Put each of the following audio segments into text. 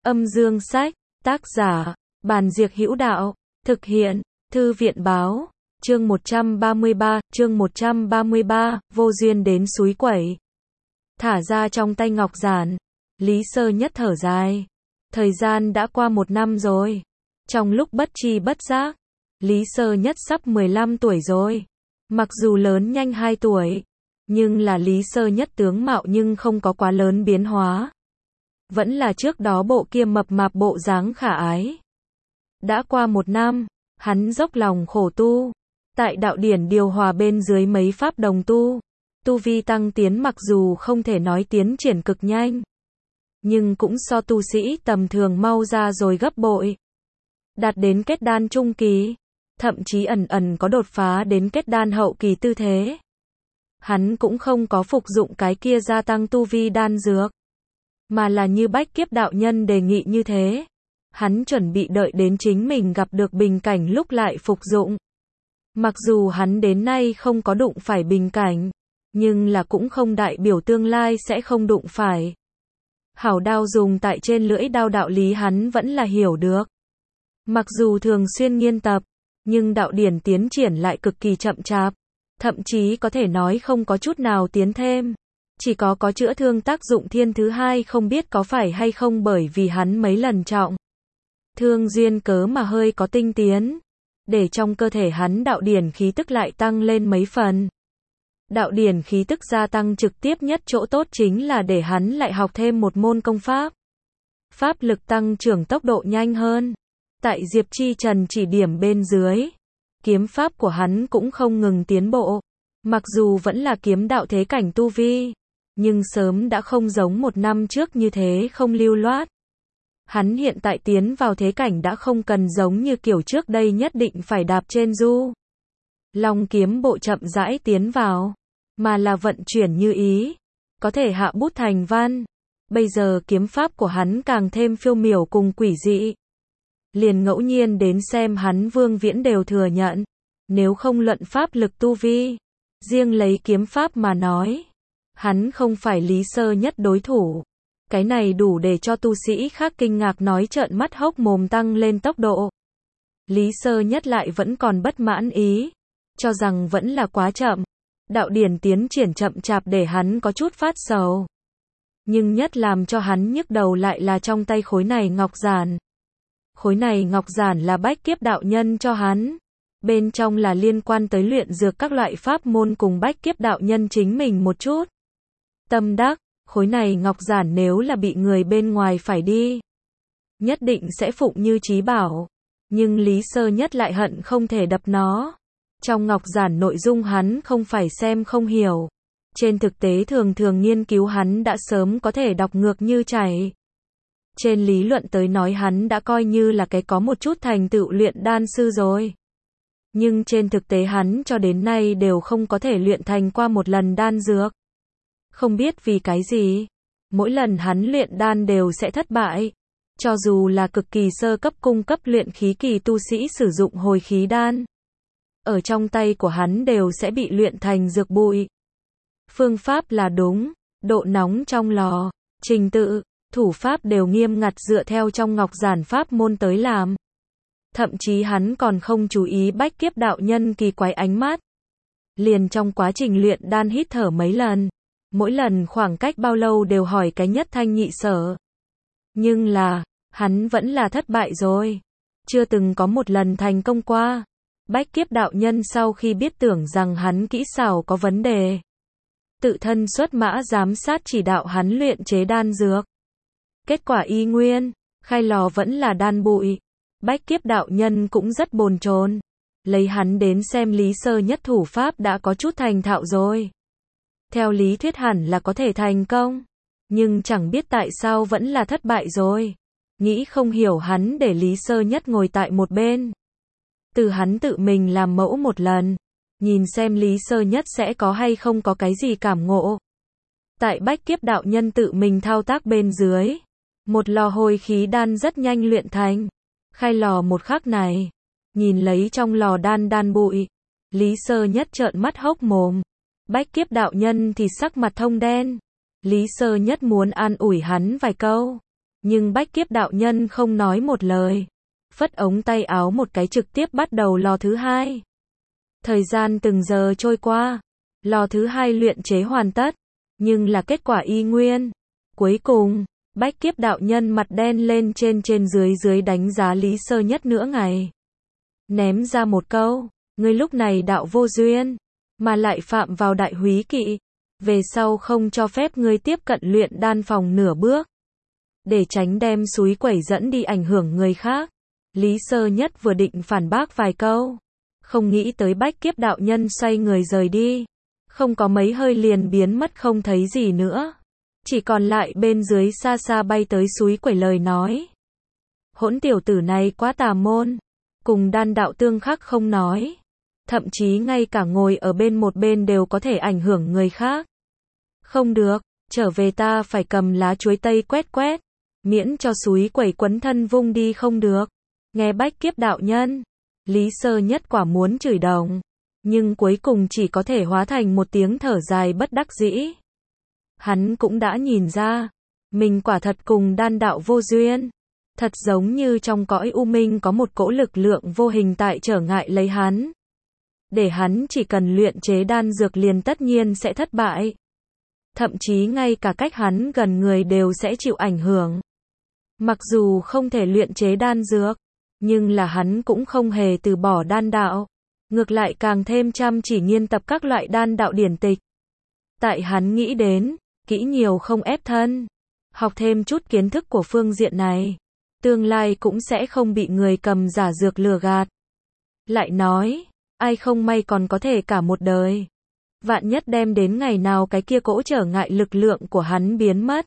Âm dương sách, tác giả, Bàn Diệc Hữu Đạo, thực hiện, Thư viện Báo, chương 133, vô duyên đến suối quẩy. Thả ra trong tay ngọc giản, Lý Sơ Nhất thở dài. Thời gian đã qua 1 năm rồi. Trong lúc bất tri bất giác, Lý Sơ Nhất sắp 15 tuổi rồi. Mặc dù lớn nhanh 2 tuổi, nhưng là Lý Sơ Nhất tướng mạo nhưng không có quá lớn biến hóa. Vẫn là trước đó bộ kia mập mạp bộ dáng khả ái. Đã qua 1 năm, hắn dốc lòng khổ tu. Tại đạo điển điều hòa bên dưới mấy pháp đồng tu. Tu vi tăng tiến mặc dù không thể nói tiến triển cực nhanh, nhưng cũng so tu sĩ tầm thường mau ra rồi gấp bội. Đạt đến kết đan trung kỳ, thậm chí ẩn ẩn có đột phá đến kết đan hậu kỳ tư thế. Hắn cũng không có phục dụng cái kia gia tăng tu vi đan dược, mà là như Bách Kiếp đạo nhân đề nghị như thế. Hắn chuẩn bị đợi đến chính mình gặp được bình cảnh lúc lại phục dụng. Mặc dù hắn đến nay không có đụng phải bình cảnh, nhưng là cũng không đại biểu tương lai sẽ không đụng phải. Hảo đao dùng tại trên lưỡi đao đạo lý hắn vẫn là hiểu được. Mặc dù thường xuyên nghiên tập, nhưng đạo điển tiến triển lại cực kỳ chậm chạp, thậm chí có thể nói không có chút nào tiến thêm. Chỉ có chữa thương tác dụng thiên thứ hai, không biết có phải hay không bởi vì hắn mấy lần trọng thương duyên cớ mà hơi có tinh tiến, để trong cơ thể hắn đạo điển khí tức lại tăng lên mấy phần. Đạo điển khí tức gia tăng trực tiếp nhất chỗ tốt chính là để hắn lại học thêm một môn công pháp. Pháp lực tăng trưởng tốc độ nhanh hơn. Tại Diệp Chi Trần chỉ điểm bên dưới, kiếm pháp của hắn cũng không ngừng tiến bộ. Mặc dù vẫn là kiếm đạo thế cảnh tu vi, nhưng sớm đã không giống 1 năm trước như thế không lưu loát. Hắn hiện tại tiến vào thế cảnh đã không cần giống như kiểu trước đây nhất định phải đạp trên du long kiếm bộ chậm rãi tiến vào, mà là vận chuyển như ý, có thể hạ bút thành văn. Bây giờ kiếm pháp của hắn càng thêm phiêu miểu cùng quỷ dị. Liền ngẫu nhiên đến xem hắn Vương Viễn đều thừa nhận, nếu không luận pháp lực tu vi, riêng lấy kiếm pháp mà nói, hắn không phải Lý Sơ Nhất đối thủ. Cái này đủ để cho tu sĩ khác kinh ngạc nói trợn mắt hốc mồm tăng lên tốc độ. Lý Sơ Nhất lại vẫn còn bất mãn ý, cho rằng vẫn là quá chậm. Đạo điển tiến triển chậm chạp để hắn có chút phát sầu. Nhưng nhất làm cho hắn nhức đầu lại là trong tay khối này ngọc giản. Khối này ngọc giản là Bách Kiếp đạo nhân cho hắn. Bên trong là liên quan tới luyện dược các loại pháp môn cùng Bách Kiếp đạo nhân chính mình một chút. Tâm đắc, khối này ngọc giản nếu là bị người bên ngoài phải đi, nhất định sẽ phụng như chí bảo. Nhưng Lý Sơ Nhất lại hận không thể đập nó. Trong ngọc giản nội dung hắn không phải xem không hiểu. Trên thực tế thường thường nghiên cứu hắn đã sớm có thể đọc ngược như chảy. Trên lý luận tới nói hắn đã coi như là cái có một chút thành tựu luyện đan sư rồi. Nhưng trên thực tế hắn cho đến nay đều không có thể luyện thành qua một lần đan dược. Không biết vì cái gì, mỗi lần hắn luyện đan đều sẽ thất bại. Cho dù là cực kỳ sơ cấp cung cấp luyện khí kỳ tu sĩ sử dụng hồi khí đan, ở trong tay của hắn đều sẽ bị luyện thành dược bụi. Phương pháp là đúng, độ nóng trong lò, trình tự, thủ pháp đều nghiêm ngặt dựa theo trong ngọc giản pháp môn tới làm. Thậm chí hắn còn không chú ý Bách Kiếp đạo nhân kỳ quái ánh mắt. Liền trong quá trình luyện đan hít thở mấy lần, mỗi lần khoảng cách bao lâu đều hỏi cái nhất thanh nhị sở. Nhưng là, hắn vẫn là thất bại rồi. Chưa từng có một lần thành công qua. Bách Kiếp đạo nhân sau khi biết tưởng rằng hắn kỹ xảo có vấn đề, tự thân xuất mã giám sát chỉ đạo hắn luyện chế đan dược. Kết quả y nguyên, khai lò vẫn là đan bụi. Bách Kiếp đạo nhân cũng rất bồn chồn, lấy hắn đến xem Lý Sơ Nhất thủ pháp đã có chút thành thạo rồi. Theo lý thuyết hẳn là có thể thành công, nhưng chẳng biết tại sao vẫn là thất bại rồi. Nghĩ không hiểu hắn để Lý Sơ Nhất ngồi tại một bên, từ hắn tự mình làm mẫu một lần, nhìn xem Lý Sơ Nhất sẽ có hay không có cái gì cảm ngộ. Tại Bách Kiếp đạo nhân tự mình thao tác bên dưới, một lò hồi khí đan rất nhanh luyện thành. Khai lò một khắc này, nhìn lấy trong lò đan bụi, Lý Sơ Nhất trợn mắt hốc mồm. Bách Kiếp đạo nhân thì sắc mặt thông đen. Lý Sơ Nhất muốn an ủi hắn vài câu, Nhưng Bách Kiếp đạo nhân không nói một lời. Phất ống tay áo một cái trực tiếp bắt đầu lò thứ hai. Thời gian từng giờ trôi qua. Lò thứ hai luyện chế hoàn tất. Nhưng là kết quả y nguyên. Cuối cùng, Bách Kiếp đạo nhân mặt đen lên trên dưới dưới đánh giá Lý Sơ Nhất nửa ngày. Ném ra một câu, ngươi lúc này đạo vô duyên, mà lại phạm vào đại húy kỵ. Về sau không cho phép ngươi tiếp cận luyện đan phòng nửa bước. Để tránh đem xúi quẩy dẫn đi ảnh hưởng người khác. Lý Sơ Nhất vừa định phản bác vài câu. Không nghĩ tới Bách Kiếp đạo nhân xoay người rời đi. Không có mấy hơi liền biến mất không thấy gì nữa. Chỉ còn lại bên dưới xa xa bay tới xúi quẩy lời nói. Hỗn tiểu tử này quá tà môn. Cùng đan đạo tương khắc không nói. Thậm chí ngay cả ngồi ở bên một bên đều có thể ảnh hưởng người khác. Không được, trở về ta phải cầm lá chuối tây quét quét. Miễn cho xúi quẩy quấn thân vung đi không được. Nghe Bách Kiếp đạo nhân, Lý Sơ Nhất quả muốn chửi đồng. Nhưng cuối cùng chỉ có thể hóa thành một tiếng thở dài bất đắc dĩ. Hắn cũng đã nhìn ra, mình quả thật cùng đan đạo vô duyên. Thật giống như trong cõi u minh có một cỗ lực lượng vô hình tại trở ngại lấy hắn. Để hắn chỉ cần luyện chế đan dược liền tất nhiên sẽ thất bại. Thậm chí ngay cả cách hắn gần người đều sẽ chịu ảnh hưởng. Mặc dù không thể luyện chế đan dược, nhưng là hắn cũng không hề từ bỏ đan đạo. Ngược lại càng thêm chăm chỉ nghiên tập các loại đan đạo điển tịch. Tại hắn nghĩ đến, kỹ nhiều không ép thân. Học thêm chút kiến thức của phương diện này. Tương lai cũng sẽ không bị người cầm giả dược lừa gạt. Lại nói, ai không may còn có thể cả một đời. Vạn nhất đem đến ngày nào cái kia cỗ trở ngại lực lượng của hắn biến mất.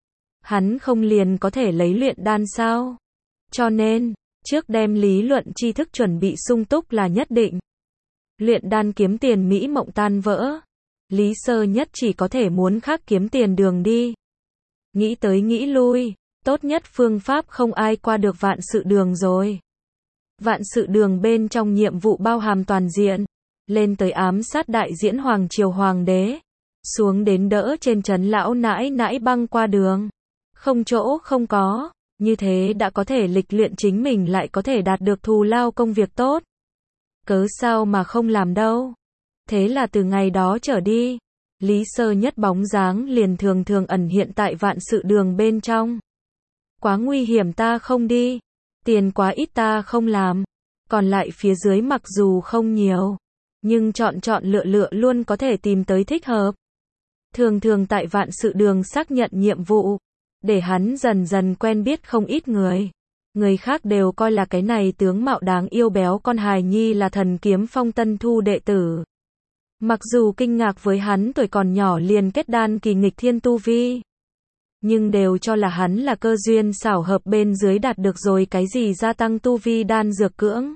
Hắn không liền có thể lấy luyện đan sao? Cho nên, trước đem lý luận tri thức chuẩn bị sung túc là nhất định. Luyện đan kiếm tiền mỹ mộng tan vỡ. Lý Sơ Nhất chỉ có thể muốn khác kiếm tiền đường đi. Nghĩ tới nghĩ lui, tốt nhất phương pháp không ai qua được vạn sự đường rồi. Vạn sự đường bên trong nhiệm vụ bao hàm toàn diện. Lên tới ám sát đại diễn hoàng triều hoàng đế. Xuống đến đỡ trên trấn lão nãi nãi băng qua đường. Không chỗ không có. Như thế đã có thể lịch luyện chính mình lại có thể đạt được thù lao công việc tốt. Cớ sao mà không làm đâu. Thế là từ ngày đó trở đi, Lý Sơ Nhất bóng dáng liền thường thường ẩn hiện tại vạn sự đường bên trong. Quá nguy hiểm ta không đi. Tiền quá ít ta không làm. Còn lại phía dưới mặc dù không nhiều, nhưng chọn lựa luôn có thể tìm tới thích hợp. Thường thường tại vạn sự đường xác nhận nhiệm vụ. Để hắn dần dần quen biết không ít người. Người khác đều coi là cái này tướng mạo đáng yêu béo con hài nhi là Thần Kiếm Phong tân thu đệ tử. Mặc dù kinh ngạc với hắn tuổi còn nhỏ liền kết đan kỳ nghịch thiên tu vi. Nhưng đều cho là hắn là cơ duyên xảo hợp bên dưới đạt được rồi cái gì gia tăng tu vi đan dược cưỡng.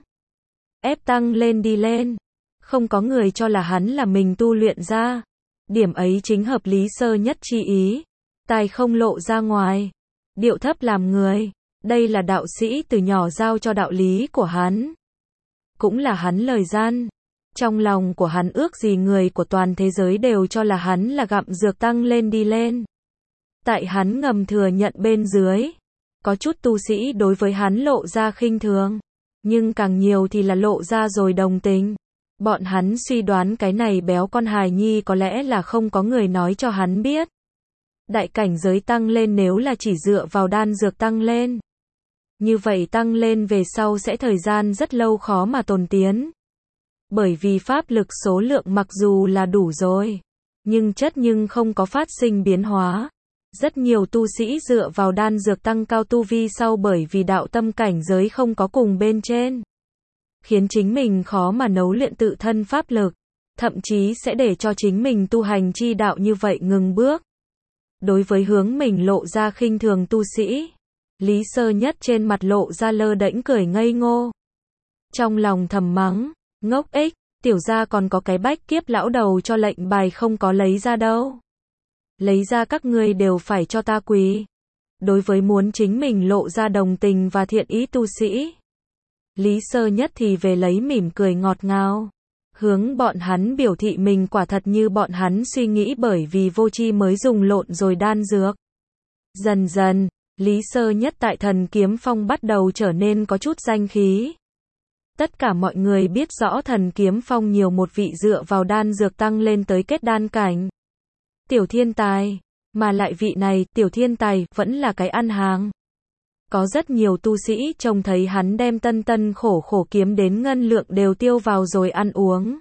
Ép tăng lên đi lên. Không có người cho là hắn là mình tu luyện ra. Điểm ấy chính hợp Lý Sơ Nhất chi ý. Tài không lộ ra ngoài. Điệu thấp làm người. Đây là đạo sĩ từ nhỏ giao cho đạo lý của hắn. Cũng là hắn lời gian. Trong lòng của hắn ước gì người của toàn thế giới đều cho là hắn là gặm dược tăng lên đi lên. Tại hắn ngầm thừa nhận bên dưới. Có chút tu sĩ đối với hắn lộ ra khinh thường. Nhưng càng nhiều thì là lộ ra rồi đồng tình. Bọn hắn suy đoán cái này béo con hài nhi có lẽ là không có người nói cho hắn biết. Đại cảnh giới tăng lên nếu là chỉ dựa vào đan dược tăng lên. Như vậy tăng lên về sau sẽ thời gian rất lâu khó mà tồn tiến. Bởi vì pháp lực số lượng mặc dù là đủ rồi. Nhưng chất nhưng không có phát sinh biến hóa. Rất nhiều tu sĩ dựa vào đan dược tăng cao tu vi sau bởi vì đạo tâm cảnh giới không có cùng bên trên. Khiến chính mình khó mà nấu luyện tự thân pháp lực. Thậm chí sẽ để cho chính mình tu hành chi đạo như vậy ngừng bước. Đối với hướng mình lộ ra khinh thường tu sĩ, Lý Sơ Nhất trên mặt lộ ra lơ đễnh cười ngây ngô. Trong lòng thầm mắng, ngốc ích, tiểu gia còn có cái Bách Kiếp lão đầu cho lệnh bài không có lấy ra đâu. Lấy ra các ngươi đều phải cho ta quỳ. Đối với muốn chính mình lộ ra đồng tình và thiện ý tu sĩ, Lý Sơ Nhất thì về lấy mỉm cười ngọt ngào. Hướng bọn hắn biểu thị mình quả thật như bọn hắn suy nghĩ bởi vì vô tri mới dùng lộn rồi đan dược. Dần dần, Lý Sơ Nhất tại Thần Kiếm Phong bắt đầu trở nên có chút danh khí. Tất cả mọi người biết rõ Thần Kiếm Phong nhiều một vị dựa vào đan dược tăng lên tới kết đan cảnh. Tiểu thiên tài, mà lại vị này, tiểu thiên tài, vẫn là cái ăn hàng. Có rất nhiều tu sĩ trông thấy hắn đem tân tân khổ khổ kiếm đến ngân lượng đều tiêu vào rồi ăn uống.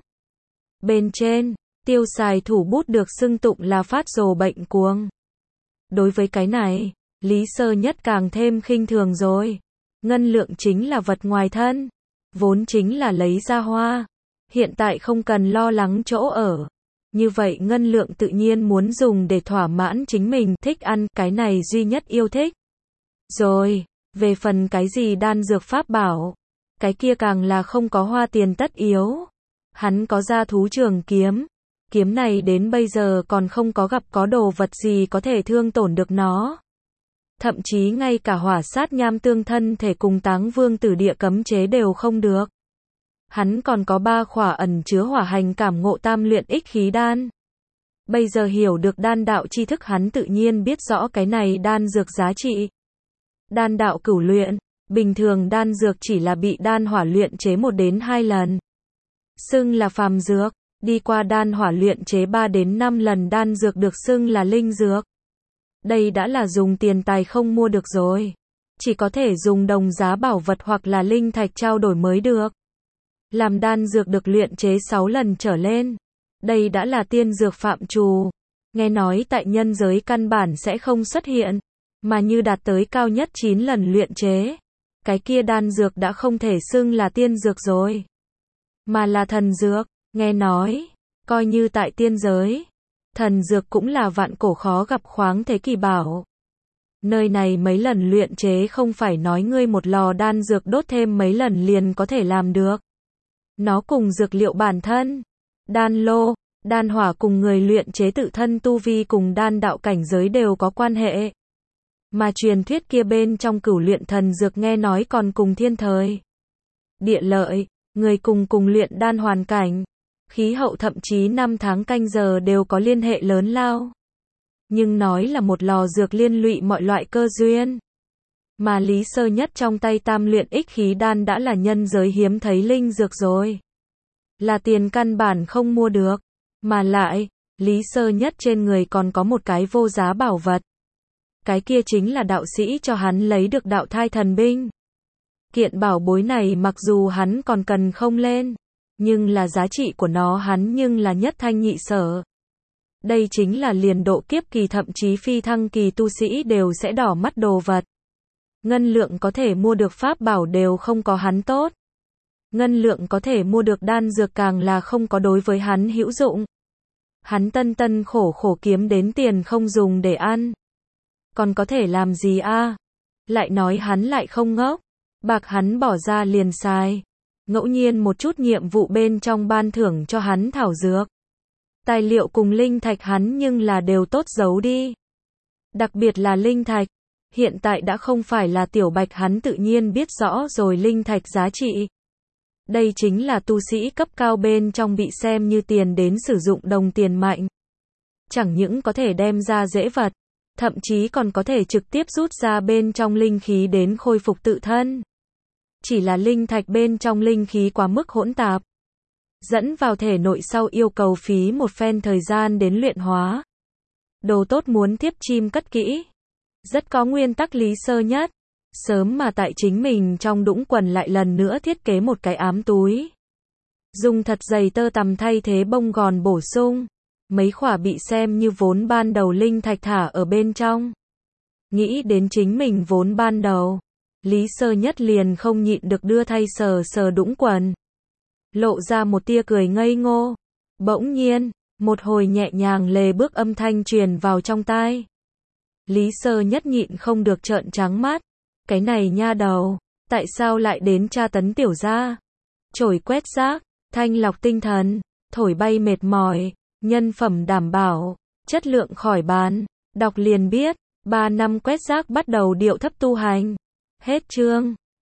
Bên trên, tiêu xài thủ bút được xưng tụng là phát rồ bệnh cuồng. Đối với cái này, Lý Sơ Nhất càng thêm khinh thường rồi. Ngân lượng chính là vật ngoài thân, vốn chính là lấy ra hoa. Hiện tại không cần lo lắng chỗ ở. Như vậy ngân lượng tự nhiên muốn dùng để thỏa mãn chính mình thích ăn, cái này duy nhất yêu thích. Rồi, về phần cái gì đan dược pháp bảo, cái kia càng là không có hoa tiền tất yếu. Hắn có ra thú trường kiếm, kiếm này đến bây giờ còn không có gặp có đồ vật gì có thể thương tổn được nó. Thậm chí ngay cả hỏa sát nham tương thân thể cùng Táng Vương Tử Địa cấm chế đều không được. Hắn còn có 3 khỏa ẩn chứa hỏa hành cảm ngộ tam luyện ích khí đan. Bây giờ hiểu được đan đạo tri thức hắn tự nhiên biết rõ cái này đan dược giá trị. Đan đạo cửu luyện, bình thường đan dược chỉ là bị đan hỏa luyện chế 1 đến 2 lần. Xưng là phàm dược, đi qua đan hỏa luyện chế 3 đến 5 lần đan dược được xưng là linh dược. Đây đã là dùng tiền tài không mua được rồi. Chỉ có thể dùng đồng giá bảo vật hoặc là linh thạch trao đổi mới được. Làm đan dược được luyện chế 6 lần trở lên. Đây đã là tiên dược phạm trù. Nghe nói tại nhân giới căn bản sẽ không xuất hiện. Mà như đạt tới cao nhất 9 lần luyện chế. Cái kia đan dược đã không thể xưng là tiên dược rồi. Mà là thần dược. Nghe nói, coi như tại tiên giới. Thần dược cũng là vạn cổ khó gặp khoáng thế kỳ bảo. Nơi này mấy lần luyện chế không phải nói ngươi một lò đan dược đốt thêm mấy lần liền có thể làm được. Nó cùng dược liệu bản thân, đan lô, đan hỏa cùng người luyện chế tự thân tu vi cùng đan đạo cảnh giới đều có quan hệ. Mà truyền thuyết kia bên trong cửu luyện thần dược nghe nói còn cùng thiên thời, địa lợi, người cùng luyện đan hoàn cảnh, khí hậu thậm chí năm tháng canh giờ đều có liên hệ lớn lao. Nhưng nói là một lò dược liên lụy mọi loại cơ duyên. Mà Lý Sơ Nhất trong tay tam luyện ích khí đan đã là nhân giới hiếm thấy linh dược rồi. Là tiền căn bản không mua được. Mà lại, Lý Sơ Nhất trên người còn có một cái vô giá bảo vật. Cái kia chính là đạo sĩ cho hắn lấy được đạo thai thần binh. Kiện bảo bối này mặc dù hắn còn cần không lên, nhưng là giá trị của nó hắn nhưng là nhất thanh nhị sở. Đây chính là liền độ kiếp kỳ thậm chí phi thăng kỳ tu sĩ đều sẽ đỏ mắt đồ vật. Ngân lượng có thể mua được pháp bảo đều không có hắn tốt. Ngân lượng có thể mua được đan dược càng là không có đối với hắn hữu dụng. Hắn tân tân khổ khổ kiếm đến tiền không dùng để ăn. Còn có thể làm gì a? Lại nói hắn lại không ngốc. Bạc hắn bỏ ra liền xài. Ngẫu nhiên một chút nhiệm vụ bên trong ban thưởng cho hắn thảo dược. Tài liệu cùng linh thạch hắn nhưng là đều tốt giấu đi. Đặc biệt là linh thạch. Hiện tại đã không phải là tiểu bạch hắn tự nhiên biết rõ rồi linh thạch giá trị. Đây chính là tu sĩ cấp cao bên trong bị xem như tiền đến sử dụng đồng tiền mạnh. Chẳng những có thể đem ra dễ vật, thậm chí còn có thể trực tiếp rút ra bên trong linh khí đến khôi phục tự thân. Chỉ là linh thạch bên trong linh khí quá mức hỗn tạp. Dẫn vào thể nội sau yêu cầu phí một phen thời gian đến luyện hóa. Đồ tốt muốn tiếp chim cất kỹ. Rất có nguyên tắc Lý Sơ Nhất. Sớm mà tại chính mình trong đũng quần lại lần nữa thiết kế một cái ám túi. Dùng thật dày tơ tằm thay thế bông gòn bổ sung. Mấy khỏa bị xem như vốn ban đầu linh thạch thả ở bên trong. Nghĩ đến chính mình vốn ban đầu. Lý Sơ Nhất liền không nhịn được đưa thay sờ sờ đũng quần. Lộ ra một tia cười ngây ngô. Bỗng nhiên, một hồi nhẹ nhàng lề bước âm thanh truyền vào trong tai. Lý Sơ Nhất nhịn không được trợn trắng mắt. Cái này nha đầu, tại sao lại đến tra tấn tiểu gia? Chổi quét rác, thanh lọc tinh thần, thổi bay mệt mỏi, nhân phẩm đảm bảo, chất lượng khỏi bàn. Đọc liền biết, 3 năm quét rác bắt đầu điệu thấp tu hành. Hết chương.